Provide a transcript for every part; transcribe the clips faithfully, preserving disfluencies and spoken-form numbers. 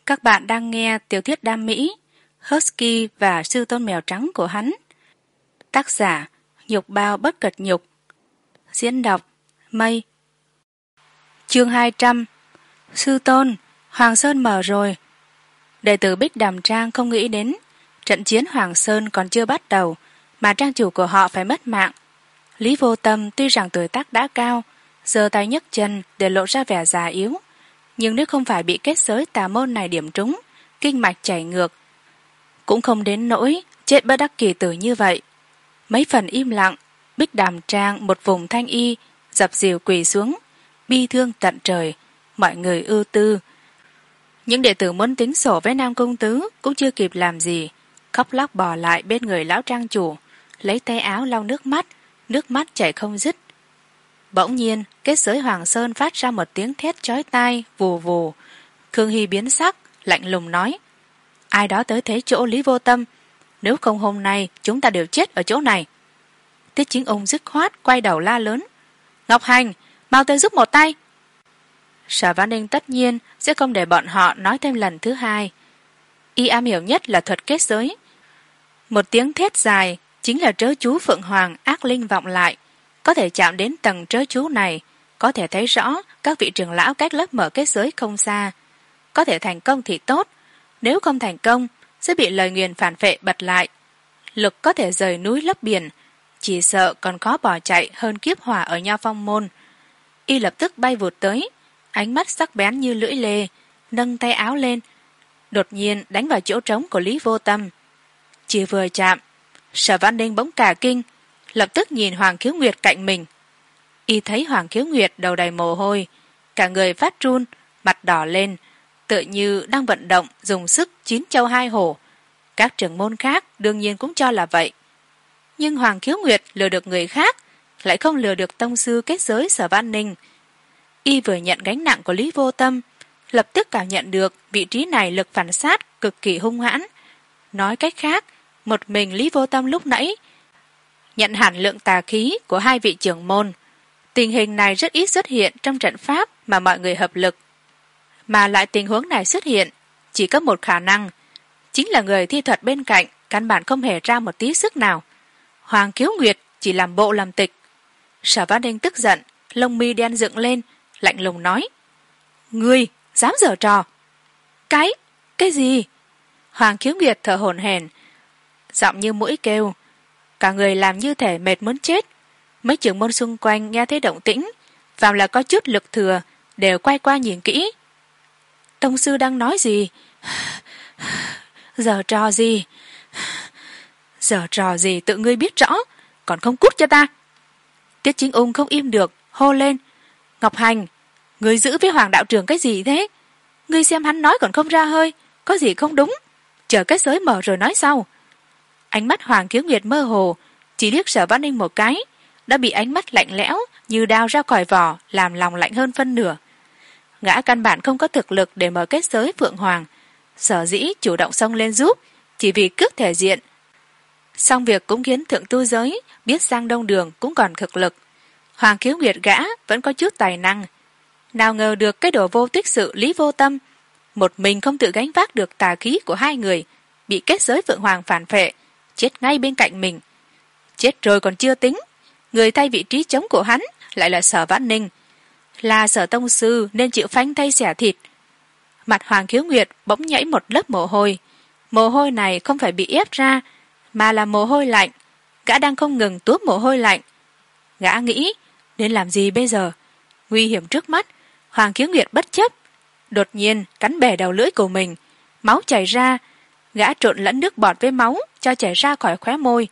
Các bạn đang nghe tiểu thuyết đam mỹ Husky và sư tôn mèo trắng của hắn. Tác giả Nhục Bao Bất Cật Nhục. Diễn đọc Mây. Chương hai trăm. Sư tôn, Hoàng Sơn mở rồi. Đệ tử Bích Đàm Trang không nghĩ đến trận chiến Hoàng Sơn còn chưa bắt đầu mà trang chủ của họ phải mất mạng. Lý Vô Tâm tuy rằng tuổi tác đã cao, giơ tay nhấc chân để lộ ra vẻ già yếu, nhưng nếu không phải bị kết giới tà môn này điểm trúng, kinh mạch chảy ngược, cũng không đến nỗi chết bất đắc kỳ tử như vậy. Mấy phần im lặng, Bích Đàm Trang một vùng thanh y dập dìu quỳ xuống, bi thương tận trời. Mọi người ưu tư. Những đệ tử muốn tính sổ với Nam Công Tứ cũng chưa kịp làm gì, khóc lóc bò lại bên người lão trang chủ, lấy tay áo lau nước mắt, nước mắt chảy không dứt. Bỗng nhiên kết giới Hoàng Sơn phát ra một tiếng thét chói tai vù vù. Khương Hy biến sắc, lạnh lùng nói: ai đó tới thế chỗ Lý Vô Tâm, nếu không hôm nay chúng ta đều chết ở chỗ này. Tiết Chính Ung dứt khoát quay đầu la lớn: Ngọc Hành, mau tới giúp một tay. Sở Văn Ninh tất nhiên sẽ không để bọn họ nói thêm lần thứ hai. Y am hiểu nhất là thuật kết giới. Một tiếng thét dài chính là trớ chú Phượng Hoàng ác linh vọng lại, có thể chạm đến tầng trớ chú này, có thể thấy rõ các vị trưởng lão cách lớp mở kết giới không xa. Có thể thành công thì tốt, nếu không thành công sẽ bị lời nguyền phản phệ bật lại. Lực có thể rời núi lấp biển, chỉ sợ còn khó bỏ chạy hơn kiếp hỏa ở Nho Phong môn. Y lập tức bay vụt tới, ánh mắt sắc bén như lưỡi lê, nâng tay áo lên, đột nhiên đánh vào chỗ trống của Lý Vô Tâm. Chỉ vừa chạm, Sở Văn Ninh bỗng cả kinh, lập tức nhìn Hoàng Khiếu Nguyệt cạnh mình. Y thấy Hoàng Khiếu Nguyệt đầu đầy mồ hôi, cả người phát run, mặt đỏ lên, tựa như đang vận động dùng sức chín châu hai hổ. Các trưởng môn khác đương nhiên cũng cho là vậy, nhưng Hoàng Khiếu Nguyệt lừa được người khác, lại không lừa được tông sư kết giới Sở Văn Ninh. Y vừa nhận gánh nặng của Lý Vô Tâm, lập tức cảm nhận được vị trí này lực phản sát cực kỳ hung hãn. Nói cách khác, một mình Lý Vô Tâm lúc nãy nhận hẳn lượng tà khí của hai vị trưởng môn. Tình hình này rất ít xuất hiện trong trận pháp mà mọi người hợp lực, mà lại tình huống này xuất hiện chỉ có một khả năng, chính là người thi thuật bên cạnh căn bản không hề ra một tí sức nào. Hoàng Khiếu Nguyệt chỉ làm bộ làm tịch. Sở Văn Ninh tức giận, lông mi đen dựng lên, lạnh lùng nói: ngươi dám giở trò? Cái cái gì? Hoàng Khiếu Nguyệt thở hổn hển, giọng như mũi kêu, cả người làm như thể mệt muốn chết. Mấy trưởng môn xung quanh nghe thấy động tĩnh, phàm là có chút lực thừa đều quay qua nhìn kỹ. Tông sư đang nói gì? Giở trò gì? Giở trò gì tự ngươi biết rõ, còn không cút cho ta. Tiết Chính Ung không im được, hô lên: Ngọc Hành, ngươi giữ với Hoàng đạo trưởng cái gì thế? Ngươi xem hắn nói còn không ra hơi, có gì không đúng, chờ kết giới mở rồi nói sau. Ánh mắt Hoàng Khiếu Nguyệt mơ hồ, chỉ liếc Sở Văn Ninh một cái, đã bị ánh mắt lạnh lẽo như đao ra khỏi vỏ làm lòng lạnh hơn phân nửa. Gã căn bản không có thực lực để mở kết giới Phượng Hoàng, sở dĩ chủ động xông lên giúp chỉ vì cướp thể diện. Xong việc cũng khiến thượng tu giới biết Giang Đông Đường cũng còn thực lực. Hoàng Khiếu Nguyệt gã vẫn có chút tài năng, nào ngờ được cái đồ vô tích sự Lý Vô Tâm một mình không tự gánh vác được tà khí của hai người, bị kết giới Phượng Hoàng phản phệ, chết ngay bên cạnh mình. Chết rồi còn chưa tính, người thay vị trí trống của hắn lại là Sở Văn Ninh, là Sở tông sư nên chịu phanh tay xẻ thịt. Mặt Hoàng Khiếu Nguyệt bỗng nhảy một lớp mồ hôi. Mồ hôi này không phải bị ép ra, mà là mồ hôi lạnh. Gã đang không ngừng tuốt mồ hôi lạnh. Gã nghĩ nên làm gì bây giờ? Nguy hiểm trước mắt, Hoàng Khiếu Nguyệt bất chấp, đột nhiên cắn bể đầu lưỡi của mình, máu chảy ra. Gã trộn lẫn nước bọt với máu cho chảy ra khỏi khóe môi.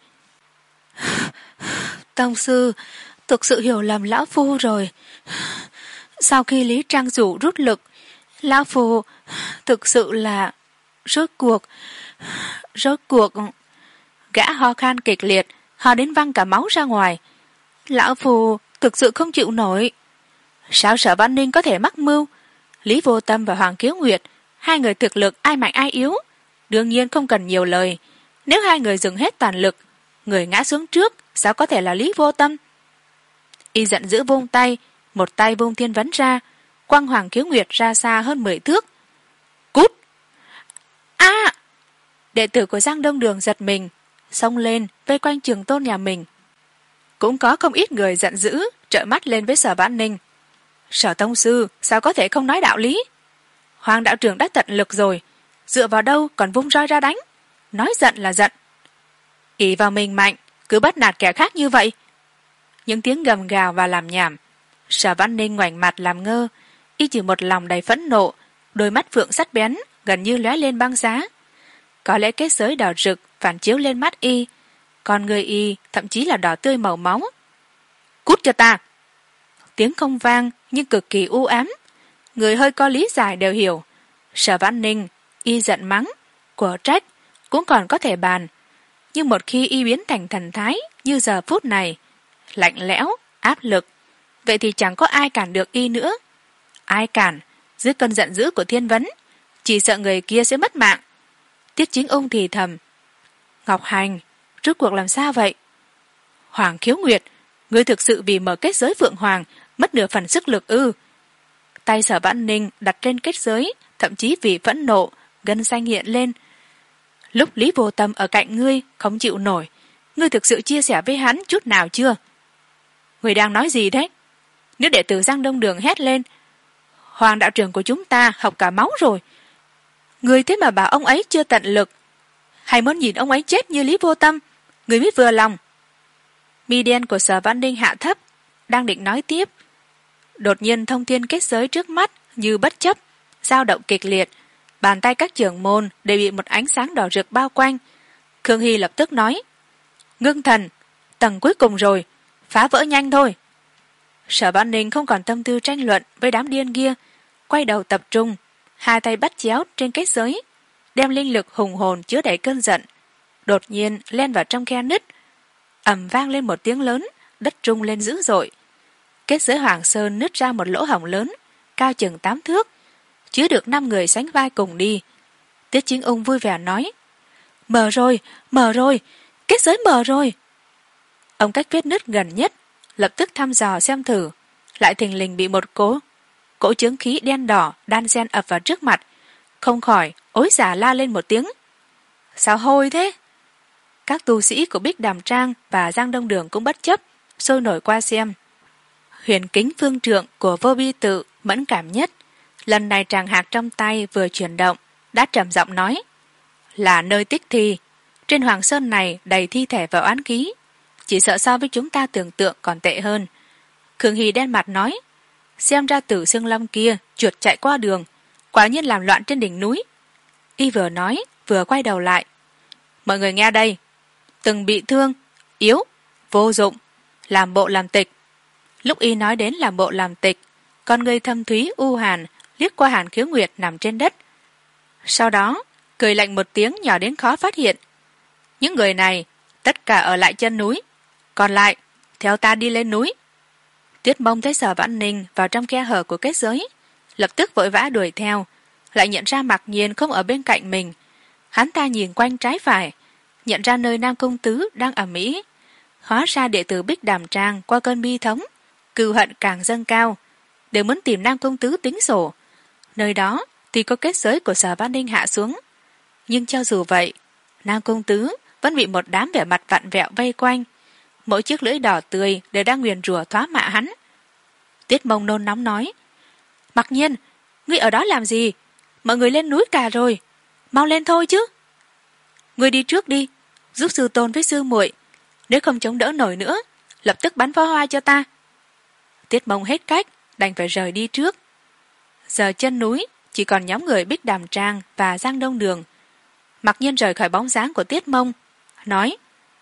Tông sư, thực sự hiểu lầm lão phu rồi. Sau khi Lý Trang Dụ rút lực, lão phu thực sự là rốt cuộc rốt cuộc Gã ho khan kịch liệt, ho đến văng cả máu ra ngoài. Lão phu thực sự không chịu nổi. Sao Sở Văn Ninh có thể mắc mưu? Lý Vô Tâm và Hoàng Khiếu Nguyệt, hai người thực lực ai mạnh ai yếu, đương nhiên không cần nhiều lời. Nếu hai người dùng hết toàn lực, người ngã xuống trước sao có thể là Lý Vô Tâm? Y giận dữ vung tay, một tay vung thiên vấn ra, quăng Hoàng Khiếu Nguyệt ra xa hơn mười thước. Cút! Đệ tử của Giang Đông Đường giật mình, xông lên vây quanh Trường Tôn nhà mình. Cũng có không ít người giận dữ trợn mắt lên với Sở Vãn Ninh. Sở tông sư sao có thể không nói đạo lý? Hoàng đạo trưởng đã tận lực rồi, dựa vào đâu còn vung roi ra đánh? Nói giận là giận, ỷ vào mình mạnh, cứ bắt nạt kẻ khác như vậy. Những tiếng gầm gào và làm nhảm. Sở Vãn Ninh ngoảnh mặt làm ngơ, y chỉ một lòng đầy phẫn nộ, đôi mắt phượng sắt bén gần như lóe lên băng giá. Có lẽ kết giới đỏ rực phản chiếu lên mắt y, còn người y thậm chí là đỏ tươi màu máu. Cút cho ta! Tiếng không vang nhưng cực kỳ u ám, người hơi có lý giải đều hiểu. Sở Vãn Ninh y giận mắng, của trách cũng còn có thể bàn, nhưng một khi y biến thành thần thái như giờ phút này, lạnh lẽo, áp lực, vậy thì chẳng có ai cản được y nữa. Ai cản dưới cơn giận dữ của Thiên Vấn, chỉ sợ người kia sẽ mất mạng. Tiết Chính Ung thì thầm, Ngọc Hành, rốt cuộc làm sao vậy? Hoàng Khiếu Nguyệt, ngươi thực sự vì mở kết giới Phượng Hoàng mất nửa phần sức lực ư? Tay Sở Vãn Ninh đặt trên kết giới, thậm chí vì phẫn nộ gân xanh hiện lên. Lúc Lý Vô Tâm ở cạnh ngươi không chịu nổi, ngươi thực sự chia sẻ với hắn chút nào chưa? Ngươi đang nói gì thế? Nếu đệ tử Giang Đông Đường hét lên, Hoàng đạo trưởng của chúng ta học cả máu rồi, ngươi thế mà bảo ông ấy chưa tận lực, hay muốn nhìn ông ấy chết như Lý Vô Tâm, ngươi mới vừa lòng. Mi đen của Sở Vãn Ninh hạ thấp, đang định nói tiếp, đột nhiên thông thiên kết giới trước mắt như bất chấp dao động kịch liệt, bàn tay các trưởng môn đều bị một ánh sáng đỏ rực bao quanh. Khương Hy lập tức nói, ngưng thần, tầng cuối cùng rồi, phá vỡ nhanh thôi. Sở Vãn Ninh không còn tâm tư tranh luận với đám điên kia, quay đầu tập trung, hai tay bắt chéo trên kết giới, đem linh lực hùng hồn chứa đẩy cơn giận, đột nhiên len vào trong khe nứt. Ầm vang lên một tiếng lớn, đất rung lên dữ dội. Kết giới Hoàng Sơn nứt ra một lỗ hổng lớn, cao chừng tám thước, chứa được năm người sánh vai cùng đi. Tiết Chính Ung vui vẻ nói, mở rồi, mở rồi, kết giới mở rồi. Ông cách vết nứt gần nhất, lập tức thăm dò xem thử, lại thình lình bị một cỗ cỗ chướng khí đen đỏ đan xen ập vào trước mặt, không khỏi ối xả la lên một tiếng. Sao hôi thế? Các tu sĩ của Bích Đàm Trang và Giang Đông Đường cũng bất chấp sôi nổi qua xem. Huyền kính phương trượng của Vô Bi Tự mẫn cảm nhất, lần này tràng hạt trong tay vừa chuyển động, đã trầm giọng nói, là nơi tích thi, trên Hoàng Sơn này đầy thi thể và oán khí, chỉ sợ so với chúng ta tưởng tượng còn tệ hơn. Khương Hy đen mặt nói, xem ra Tử Xương Lâm kia chuột chạy qua đường, quả nhiên làm loạn trên đỉnh núi. Y vừa nói vừa quay đầu lại, mọi người nghe đây, từng bị thương, yếu, vô dụng, làm bộ làm tịch. Lúc y nói đến làm bộ làm tịch, con người thâm thúy u hàn liếc qua Hàn Khiếu Nguyệt nằm trên đất, sau đó cười lạnh một tiếng nhỏ đến khó phát hiện. Những người này tất cả ở lại chân núi, còn lại theo ta đi lên núi. Tuyết Mông thấy Sở Vãn Ninh vào trong khe hở của kết giới, lập tức vội vã đuổi theo, lại nhận ra Mạc Nhiên không ở bên cạnh mình. Hắn ta nhìn quanh trái phải, nhận ra nơi Nam Công Tứ đang ầm ĩ. Hóa ra đệ tử Bích Đàm Trang qua cơn bi thống, cừu hận càng dâng cao, đều muốn tìm Nam Công Tứ tính sổ. Nơi đó thì có kết giới của Sở Vãn Ninh hạ xuống, nhưng cho dù vậy, Nam Công Tứ vẫn bị một đám vẻ mặt vặn vẹo vây quanh, mỗi chiếc lưỡi đỏ tươi đều đang nguyền rủa thoá mạ hắn. Tiết Mông nôn nóng nói, Mặc Nhiên, ngươi ở đó làm gì? Mọi người lên núi cả rồi, mau lên thôi chứ. Ngươi đi trước đi, giúp sư tôn với sư muội, nếu không chống đỡ nổi nữa, lập tức bắn pháo hoa cho ta. Tiết Mông hết cách, đành phải rời đi trước. Giờ chân núi chỉ còn nhóm người Bích Đàm Trang và Giang Đông Đường. Mặc Nhiên rời khỏi bóng dáng của Tiết Mông, nói,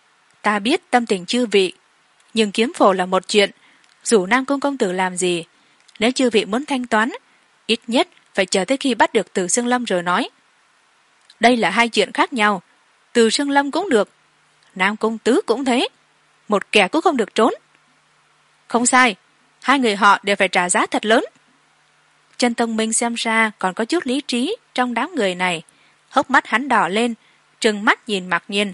ta biết tâm tình chư vị, nhưng kiếm phổ là một chuyện, dù Nam Cung công tử làm gì, nếu chư vị muốn thanh toán, ít nhất phải chờ tới khi bắt được Từ Xương Lâm rồi nói. Đây là hai chuyện khác nhau, Từ Xương Lâm cũng được, Nam Cung Tứ cũng thế, một kẻ cũng không được trốn. Không sai, hai người họ đều phải trả giá thật lớn. Chân Tông Minh xem ra còn có chút lý trí trong đám người này, hốc mắt hắn đỏ lên, trừng mắt nhìn Mạc Nhiên.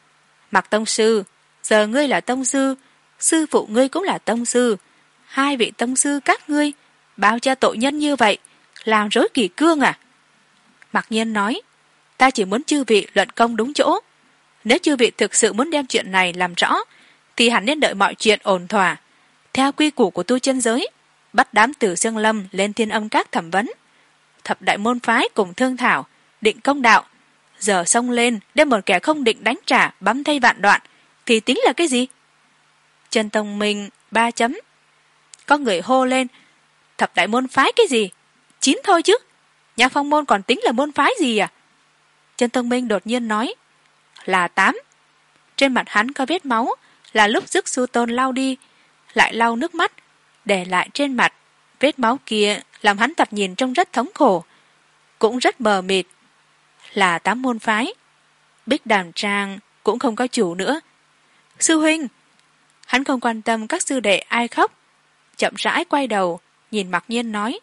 Mạc tông sư, giờ ngươi là tông sư, sư phụ ngươi cũng là tông sư, hai vị tông sư các ngươi bao che tội nhân như vậy, làm rối kỷ cương à? Mạc Nhiên nói, ta chỉ muốn chư vị luận công đúng chỗ. Nếu chư vị thực sự muốn đem chuyện này làm rõ, thì hẳn nên đợi mọi chuyện ổn thỏa. Theo quy củ của tu chân giới, bắt đám Tử Dương Lâm lên Thiên Âm Các thẩm vấn. Thập đại môn phái cùng thương thảo, định công đạo. Giờ xông lên đem một kẻ không định đánh trả bắm thây vạn đoạn, thì tính là cái gì? Chân Tông Minh ba chấm. Có người hô lên, thập đại môn phái cái gì? Chín thôi chứ. Nhà Phong môn còn tính là môn phái gì à? Chân Tông Minh đột nhiên nói, là tám. Trên mặt hắn có vết máu, là lúc Dứt Sư Tôn lau đi, lại lau nước mắt, để lại trên mặt. Vết máu kia làm hắn thật nhìn trông rất thống khổ, cũng rất mờ mịt. Là tám môn phái. Bích Đàm Trang cũng không có chủ nữa. Sư huynh! Hắn không quan tâm các sư đệ ai khóc, chậm rãi quay đầu, nhìn Mặc Nhiên nói.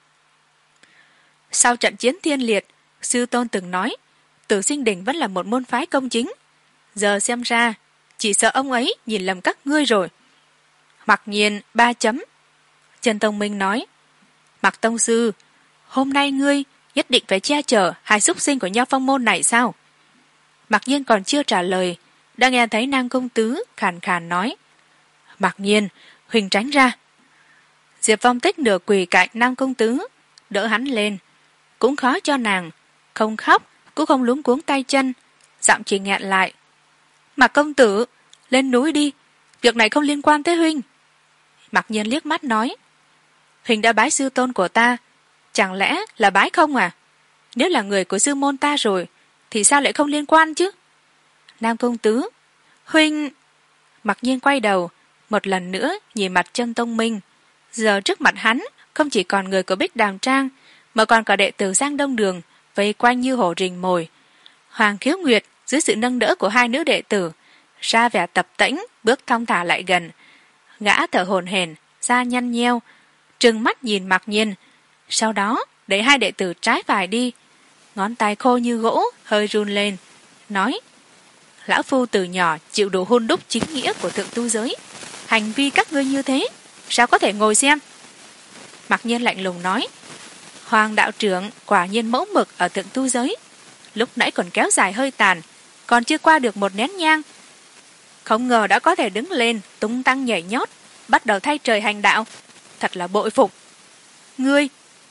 Sau trận chiến thiên liệt, sư tôn từng nói, Tử Sinh Đỉnh vẫn là một môn phái công chính. Giờ xem ra, chỉ sợ ông ấy nhìn lầm các ngươi rồi. Mặc Nhiên ba chấm. Trần Tông Minh nói, Mặc tông sư, hôm nay ngươi nhất định phải che chở hai súc sinh của Nho Phong môn này sao? Mặc Nhiên còn chưa trả lời, đã nghe thấy Nam công tứ khàn khàn nói, Mặc Nhiên, huỳnh tránh ra. Diệp Phong Tích nửa quỳ cạnh Nam công tứ, đỡ hắn lên, cũng khó cho nàng, không khóc cũng không luống cuống tay chân, giọng chỉ nghẹn lại. Mặc công tử, lên núi đi, việc này không liên quan tới huynh. Mặc Nhiên liếc mắt nói, huynh đã bái sư tôn của ta, chẳng lẽ là bái không à? Nếu là người của sư môn ta rồi, thì sao lại không liên quan chứ? Nam công tứ, huynh... Mặc Nhiên quay đầu, một lần nữa nhìn mặt Chân Tông Minh. Giờ trước mặt hắn không chỉ còn người của Bích Đàm Trang, mà còn cả đệ tử Giang Đông Đường vây quanh như hổ rình mồi. Hoàng Khiếu Nguyệt dưới sự nâng đỡ của hai nữ đệ tử ra vẻ tập tễnh, bước thong thả lại gần. Gã thở hổn hển, da nhăn nheo, trừng mắt nhìn Mặc Nhiên, sau đó đẩy hai đệ tử trái phải đi, ngón tay khô như gỗ hơi run lên, nói, lão phu từ nhỏ chịu đủ hun đúc chính nghĩa của thượng tu giới, hành vi các ngươi như thế sao có thể ngồi xem? Mặc Nhiên lạnh lùng nói, Hoàng đạo trưởng quả nhiên mẫu mực ở thượng tu giới, lúc nãy còn kéo dài hơi tàn, còn chưa qua được một nén nhang, không ngờ đã có thể đứng lên tung tăng nhảy nhót, bắt đầu thay trời hành đạo, thật là bội phục. Ngươi...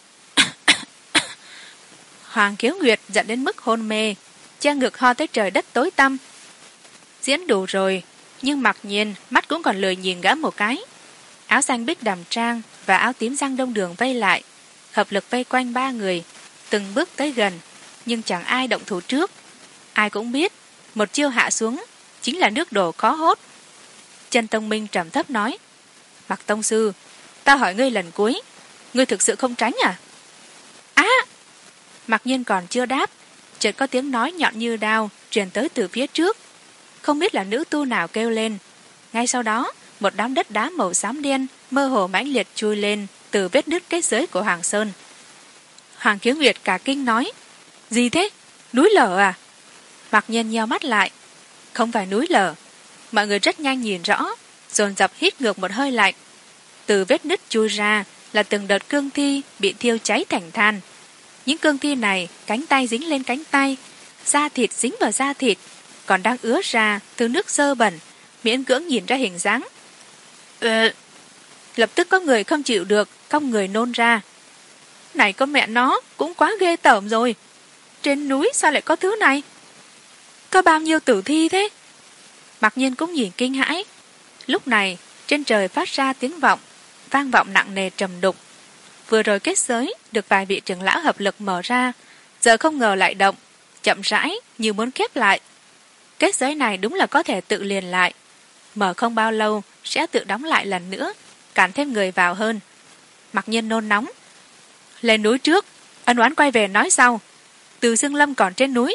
Hoàng Khiếu Nguyệt giận đến mức hôn mê, che ngực ho tới trời đất tối tăm. Diễn đủ rồi, nhưng Mặc Nhiên mắt cũng còn lười nhìn gã một cái. Áo xanh Bích Đàm Trang và áo tím Giang Đông Đường vây lại, hợp lực vây quanh ba người, từng bước tới gần, nhưng chẳng ai động thủ trước. Ai cũng biết, một chiêu hạ xuống chính là nước đổ khó hốt. Chân Tông Minh trầm thấp nói, Mặc tông sư, ta hỏi ngươi lần cuối, ngươi thực sự không tránh à? Á! Mặc Nhiên còn chưa đáp, chợt có tiếng nói nhọn như đao truyền tới từ phía trước. Không biết là nữ tu nào kêu lên. Ngay sau đó, một đám đất đá màu xám đen mơ hồ mãnh liệt chui lên từ vết nứt kết giới của Hoàng Sơn. Hoàng Khiếu Nguyệt cả kinh nói, gì thế? Núi lở à? Mặc Nhiên nheo mắt lại, không phải núi lở. Mọi người rất nhanh nhìn rõ, dồn dập hít ngược một hơi lạnh. Từ vết nứt chui ra là từng đợt cương thi bị thiêu cháy thành than. Những cương thi này cánh tay dính lên cánh tay, da thịt dính vào da thịt, còn đang ứa ra từ nước dơ bẩn, miễn cưỡng nhìn ra hình dáng. Ừ. Lập tức có người không chịu được, cong người nôn ra. Này con mẹ nó, cũng quá ghê tởm rồi. Trên núi sao lại có thứ này? Có bao nhiêu tử thi thế? Mặc Nhiên cũng nhìn kinh hãi. Lúc này, trên trời phát ra tiếng vọng, vang vọng nặng nề trầm đục. Vừa rồi kết giới được vài vị trưởng lão hợp lực mở ra, giờ không ngờ lại động, chậm rãi như muốn khép lại. Kết giới này đúng là có thể tự liền lại, mở không bao lâu sẽ tự đóng lại lần nữa, cản thêm người vào hơn. Mặc Nhiên nôn nóng, lên núi trước, ân oán quay về nói sau. Từ Dương Lâm còn trên núi,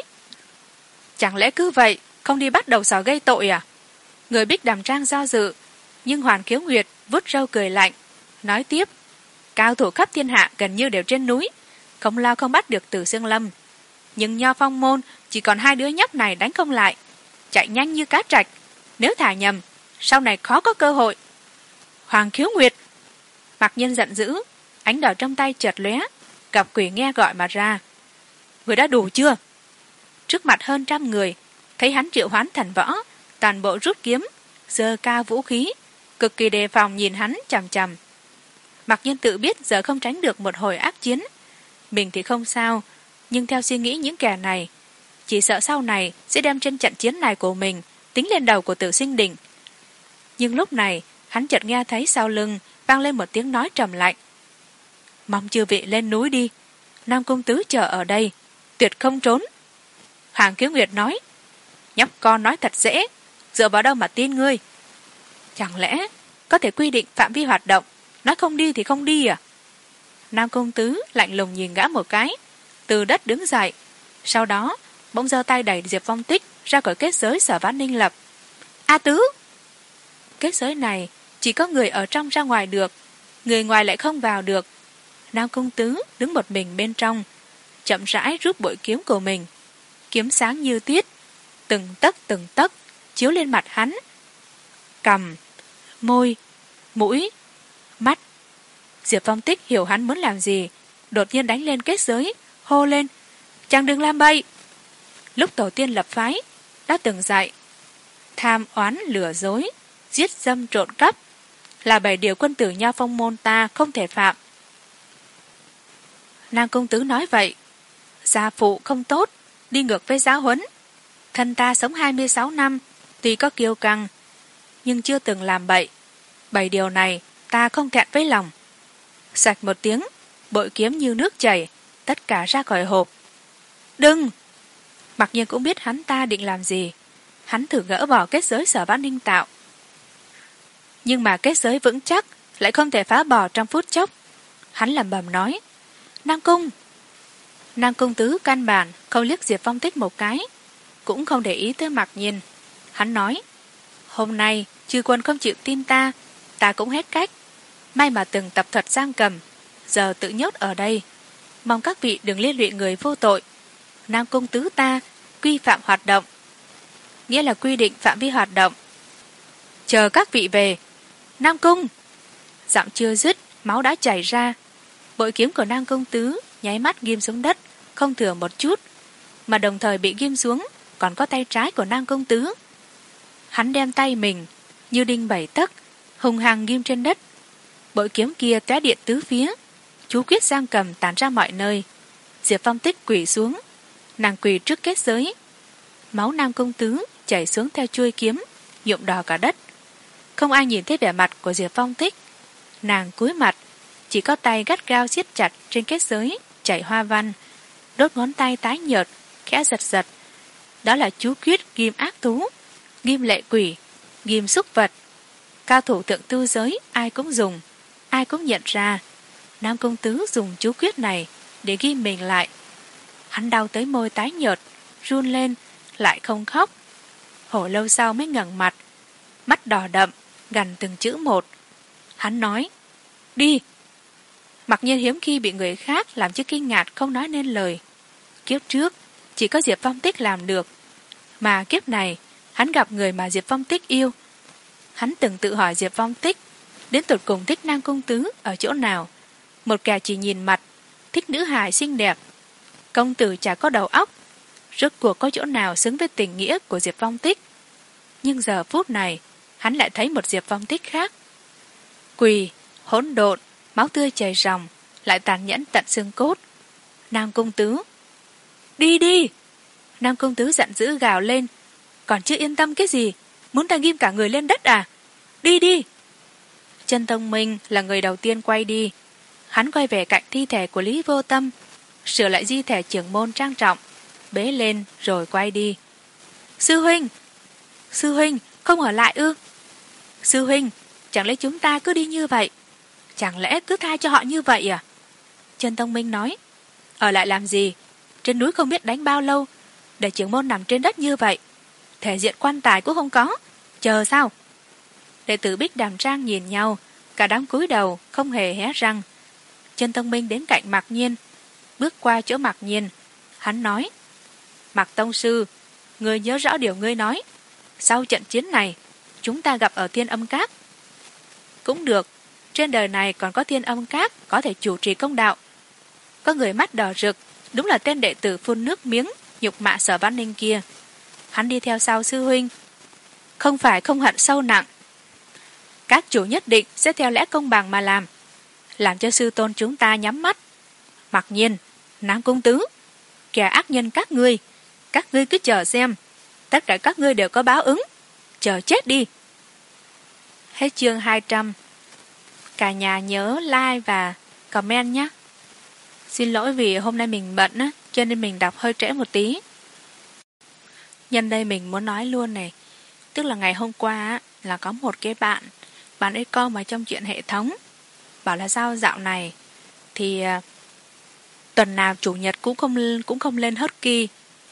chẳng lẽ cứ vậy không đi bắt đầu sỏ gây tội à? Người Bích Đàm Trang do dự, nhưng Hoàn Khiếu Nguyệt vuốt râu cười lạnh, nói tiếp, cao thủ khắp thiên hạ gần như đều trên núi, không lao không bắt được Từ Dương Lâm, nhưng Nho Phong môn chỉ còn hai đứa nhóc này đánh không lại, chạy nhanh như cá trạch, nếu thả nhầm sau này khó có cơ hội. Hoàng Khiếu Nguyệt! Mặc Nhiên giận dữ, ánh đỏ trong tay chợt lóe, gặp quỷ nghe gọi mà ra. Người đã đủ chưa? trước mặt hơn trăm người, thấy hắn triệu hoán thần võ, toàn bộ rút kiếm, giơ cao vũ khí, cực kỳ đề phòng nhìn hắn chằm chằm. Mặc nhiên tự biết giờ không tránh được một hồi ác chiến. Mình thì không sao, nhưng theo suy nghĩ những kẻ này, chỉ sợ sau này sẽ đem trên trận chiến này của mình tính lên đầu của Tử Sinh Đình. Nhưng lúc này, hắn chợt nghe thấy sau lưng vang lên một tiếng nói trầm lạnh. Mong chư vị lên núi đi, Nam Cung Tứ chờ ở đây, tuyệt không trốn. Hàng Kiếm Nguyệt nói, nhóc con nói thật dễ, dựa vào đâu mà tin ngươi? Chẳng lẽ có thể quy định phạm vi hoạt động, nói không đi thì không đi à? Nam Cung Tứ lạnh lùng nhìn gã một cái, từ đất đứng dậy, sau đó bỗng giơ tay đẩy Diệp Phong Tích ra khỏi kết giới Sở Vãn Ninh Lập. A Tứ! Kết giới này chỉ có người ở trong ra ngoài được, người ngoài lại không vào được. Nam Cung Tứ đứng một mình bên trong, chậm rãi rút bội kiếm của mình. Kiếm sáng như tiết, từng tấc từng tấc chiếu lên mặt hắn. Cằm, môi, mũi, mắt. Diệp Phong Tích hiểu hắn muốn làm gì, đột nhiên đánh lên kết giới, hô lên, chàng đừng làm bậy. Lúc tổ tiên lập phái đã từng dạy, tham oán lừa dối, giết dâm trộn cắp là bảy điều quân tử Nho Phong môn ta không thể phạm. Nam Cung Tứ nói vậy, gia phụ không tốt, đi ngược với giáo huấn. Thân ta sống hai mươi sáu năm, tuy có kiêu căng, nhưng chưa từng làm bậy. Bảy điều này ta không thẹn với lòng. Sạch một tiếng, bội kiếm như nước chảy, tất cả ra khỏi hộp. Đừng! Mặc nhiên cũng biết hắn ta định làm gì. Hắn thử gỡ bỏ kết giới Sở Vãn Ninh tạo. Nhưng mà kết giới vững chắc, lại không thể phá bỏ trong phút chốc. Hắn lẩm bẩm nói, Nam Cung! Nam Cung Tứ căn bản không liếc Diệp Phong Tích một cái, cũng không để ý tới Mặc Nhiên. Hắn nói, hôm nay chư quân không chịu tin ta, ta cũng hết cách. May mà từng tập thuật giang cầm, giờ tự nhốt ở đây. Mong các vị đừng liên lụy người vô tội. Nam Cung Tứ ta quy phạm hoạt động, nghĩa là quy định phạm vi hoạt động. Chờ các vị về. Nam Cung! Dặm chưa dứt, máu đã chảy ra. Bội kiếm của Nam Cung Tứ nháy mắt ghim xuống đất, không thừa một chút, mà đồng thời bị ghim xuống còn có tay trái của Nam Cung Tứ. Hắn đem tay mình như đinh bảy tấc hùng hăng ghim trên đất. Bội kiếm kia tóe điện tứ phía, chú quyết giang cầm tản ra mọi nơi. Diệp Phong Tích quỳ xuống, nàng quỳ trước kết giới. Máu Nam Cung Tứ chảy xuống theo chuôi kiếm, nhuộm đỏ cả đất. Không ai nhìn thấy vẻ mặt của Diệp Phong Tích. Nàng cúi mặt, chỉ có tay gắt gao siết chặt trên kết giới chảy hoa văn, đốt ngón tay tái nhợt khẽ giật giật. Đó là chú quyết ghim ác thú, ghim lệ quỷ, ghim súc vật. Cao thủ thượng tu giới ai cũng dùng, ai cũng nhận ra. Nam Cung Tứ dùng chú quyết này để ghim mình lại. Hắn đau tới môi tái nhợt, run lên, lại không khóc. Hồi lâu sau mới ngẩng mặt, mắt đỏ đậm, gằn từng chữ một. Hắn nói, đi! Mặc nhiên hiếm khi bị người khác làm cho kinh ngạc không nói nên lời. Kiếp trước, chỉ có Diệp Phong Tích làm được. Mà kiếp này, hắn gặp người mà Diệp Phong Tích yêu. Hắn từng tự hỏi Diệp Phong Tích đến tột cùng thích Nam Cung Tứ ở chỗ nào. Một kẻ chỉ nhìn mặt, thích nữ hài xinh đẹp. Công tử chả có đầu óc, rốt cuộc có chỗ nào xứng với tình nghĩa của Diệp Phong Tích. Nhưng giờ phút này, hắn lại thấy một Diệp Phong Tích khác. Quỳ, hỗn độn, máu tươi chảy ròng, lại tàn nhẫn tận xương cốt. Nam Cung Tứ! Đi đi! Nam Cung Tứ giận dữ gào lên. Còn chưa yên tâm cái gì? Muốn ta ghim cả người lên đất à? Đi đi! Chân Tông Minh là người đầu tiên quay đi. Hắn quay về cạnh thi thể của Lý Vô Tâm, sửa lại di thể trưởng môn trang trọng, bế lên rồi quay đi. Sư huynh! Sư huynh, không ở lại ư? Sư huynh, chẳng lẽ chúng ta cứ đi như vậy? Chẳng lẽ cứ tha cho họ như vậy à? Chân Tông Minh nói, ở lại làm gì? Trên núi không biết đánh bao lâu, để trưởng môn nằm trên đất như vậy. Thể diện quan tài cũng không có, chờ sao? Đệ tử Bích Đàm Trang nhìn nhau, cả đám cúi đầu không hề hé răng. Chân Tông Minh đến cạnh Mạc Nhiên, bước qua chỗ Mạc Nhiên. Hắn nói, Mạc Tông Sư, ngươi nhớ rõ điều ngươi nói. Sau trận chiến này, chúng ta gặp ở Thiên Âm Các. Cũng được, trên đời này còn có Thiên Âm Các có thể chủ trì công đạo. Có người mắt đỏ rực, đúng là tên đệ tử phun nước miếng nhục mạ Sở Văn Ninh kia. Hắn đi theo sau sư huynh, không phải không hận sâu nặng. Các chủ nhất định sẽ theo lẽ công bằng mà làm, làm cho sư tôn chúng ta nhắm mắt. Mặc nhiên, Nam công tứ, kẻ ác nhân các ngươi, các ngươi cứ chờ xem, tất cả các ngươi đều có báo ứng, chờ chết đi. Hết chương hai trăm. Cả nhà nhớ like và comment nhé. Xin lỗi vì hôm nay mình bận á, cho nên mình đọc hơi trễ một tí. Nhân đây mình muốn nói luôn này, tức là ngày hôm qua á, là có một cái bạn, bạn ấy comment trong chuyện hệ thống, bảo là sao dạo này thì uh, tuần nào chủ nhật cũng không cũng không lên Husky,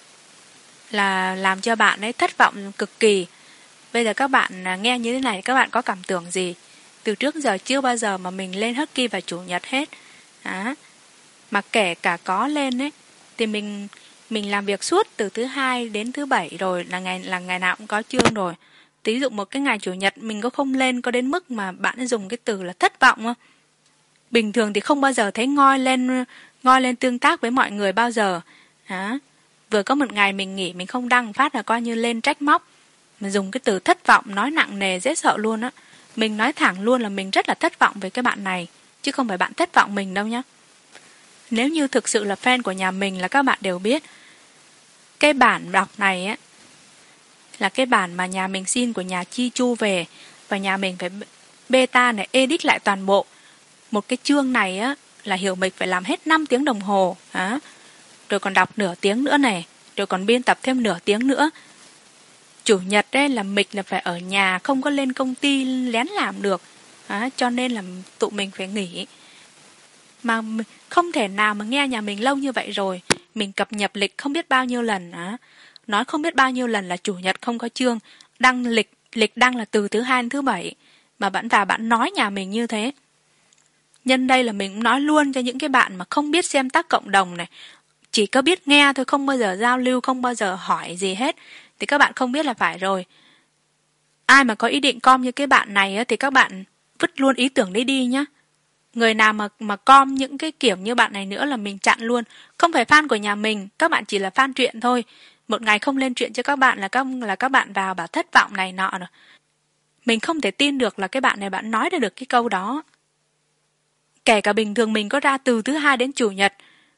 là làm cho bạn ấy thất vọng cực kỳ. Bây giờ các bạn uh, nghe như thế này, các bạn có cảm tưởng gì? Từ trước giờ chưa bao giờ mà mình lên Husky vào chủ nhật hết. Đó. Mà kể cả có lên ấy, thì mình mình làm việc suốt từ thứ hai đến thứ bảy rồi, là ngày là ngày nào cũng có chương rồi. Ví dụ một cái ngày chủ nhật mình có không lên, có đến mức mà bạn ấy dùng cái từ là thất vọng không? Bình thường thì không bao giờ thấy ngoi lên ngoi lên tương tác với mọi người bao giờ. Đó. Vừa có một ngày mình nghỉ, mình không đăng phát là coi như lên trách móc. Mà dùng cái từ thất vọng nói nặng nề dễ sợ luôn á. Mình nói thẳng luôn là mình rất là thất vọng với cái bạn này, chứ không phải bạn thất vọng mình đâu nhá. Nếu như thực sự là fan của nhà mình là các bạn đều biết, cái bản đọc này á là cái bản mà nhà mình xin của nhà Chi Chu về, và nhà mình phải beta này edit lại toàn bộ. Một cái chương này á là Hiểu Mịch phải làm hết năm tiếng đồng hồ, đó. Rồi còn đọc nửa tiếng nữa này, rồi còn biên tập thêm nửa tiếng nữa. Chủ nhật ấy là Mịch là phải ở nhà, không có lên công ty lén làm được, đó. Cho nên là tụi mình phải nghỉ. Mà không thể nào mà nghe nhà mình lâu như vậy rồi, mình cập nhật lịch không biết bao nhiêu lần, đó. Nói không biết bao nhiêu lần là chủ nhật không có chương, đăng lịch lịch đăng là từ thứ hai đến thứ bảy, mà bạn vào bạn nói nhà mình như thế. Nhân đây là mình cũng nói luôn cho những cái bạn mà không biết xem tác cộng đồng này, chỉ có biết nghe thôi, không bao giờ giao lưu, không bao giờ hỏi gì hết, thì các bạn không biết là phải rồi. Ai mà có ý định com như cái bạn này á, thì các bạn vứt luôn ý tưởng đấy đi nhá. Người nào mà mà com những cái kiểu như bạn này nữa là mình chặn luôn. Không phải fan của nhà mình, các bạn chỉ là fan truyện thôi. Một ngày không lên truyện cho các bạn là các là các bạn vào bảo thất vọng này nọ rồi. Mình không thể tin được là cái bạn này bạn nói ra được cái câu đó. Kể cả bình thường mình có ra từ thứ hai đến chủ nhật,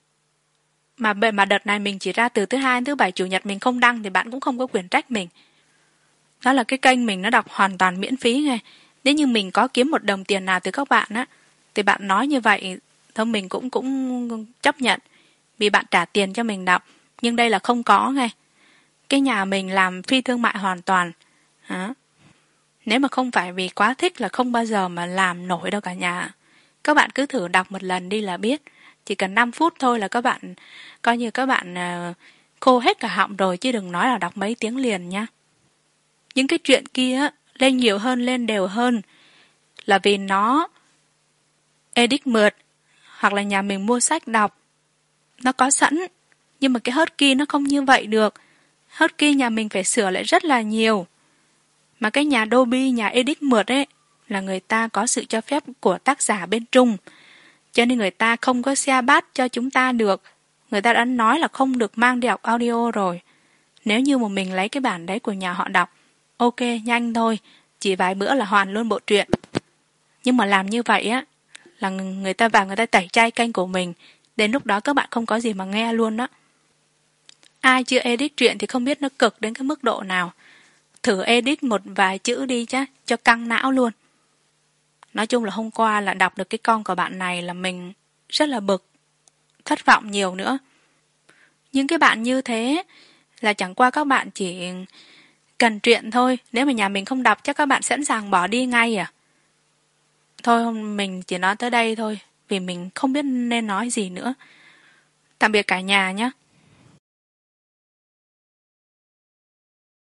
mà mà đợt này mình chỉ ra từ thứ hai đến thứ bảy, chủ nhật mình không đăng thì bạn cũng không có quyền trách mình. Đó là cái kênh mình nó đọc hoàn toàn miễn phí nghe. Nếu như mình có kiếm một đồng tiền nào từ các bạn á, thì bạn nói như vậy thôi mình cũng cũng chấp nhận, vì bạn trả tiền cho mình đọc. Nhưng đây là không có nghe. Cái nhà mình làm phi thương mại hoàn toàn. Đó. Nếu mà không phải vì quá thích là không bao giờ mà làm nổi đâu cả nhà. Các bạn cứ thử đọc một lần đi là biết. Chỉ cần năm phút thôi là các bạn coi như các bạn uh, khô hết cả họng rồi, chứ đừng nói là đọc mấy tiếng liền nha. Những cái chuyện kia lên nhiều hơn, lên đều hơn là vì nó edit mượt, hoặc là nhà mình mua sách đọc nó có sẵn. Nhưng mà cái Husky nó không như vậy được. Husky nhà mình phải sửa lại rất là nhiều. Mà cái nhà Adobe, nhà edit mượt ấy, là người ta có sự cho phép của tác giả bên Trung, cho nên người ta không có share batch cho chúng ta được. Người ta đã nói là không được mang đi học audio rồi. Nếu như mà mình lấy cái bản đấy của nhà họ đọc, ok, nhanh thôi, chỉ vài bữa là hoàn luôn bộ truyện. Nhưng mà làm như vậy á là người ta vào người ta tẩy chay kênh của mình, đến lúc đó các bạn không có gì mà nghe luôn đó. Ai chưa edit truyện thì không biết nó cực đến cái mức độ nào. Thử edit một vài chữ đi chứ, cho căng não luôn. Nói chung là hôm qua là đọc được cái con của bạn này là mình rất là bực, thất vọng nhiều nữa. Những cái bạn như thế là chẳng qua các bạn chỉ cần truyện thôi. Nếu mà nhà mình không đọc chắc các bạn sẵn sàng bỏ đi ngay à. Thôi mình chỉ nói tới đây thôi, vì mình không biết nên nói gì nữa. Tạm biệt cả nhà nhé.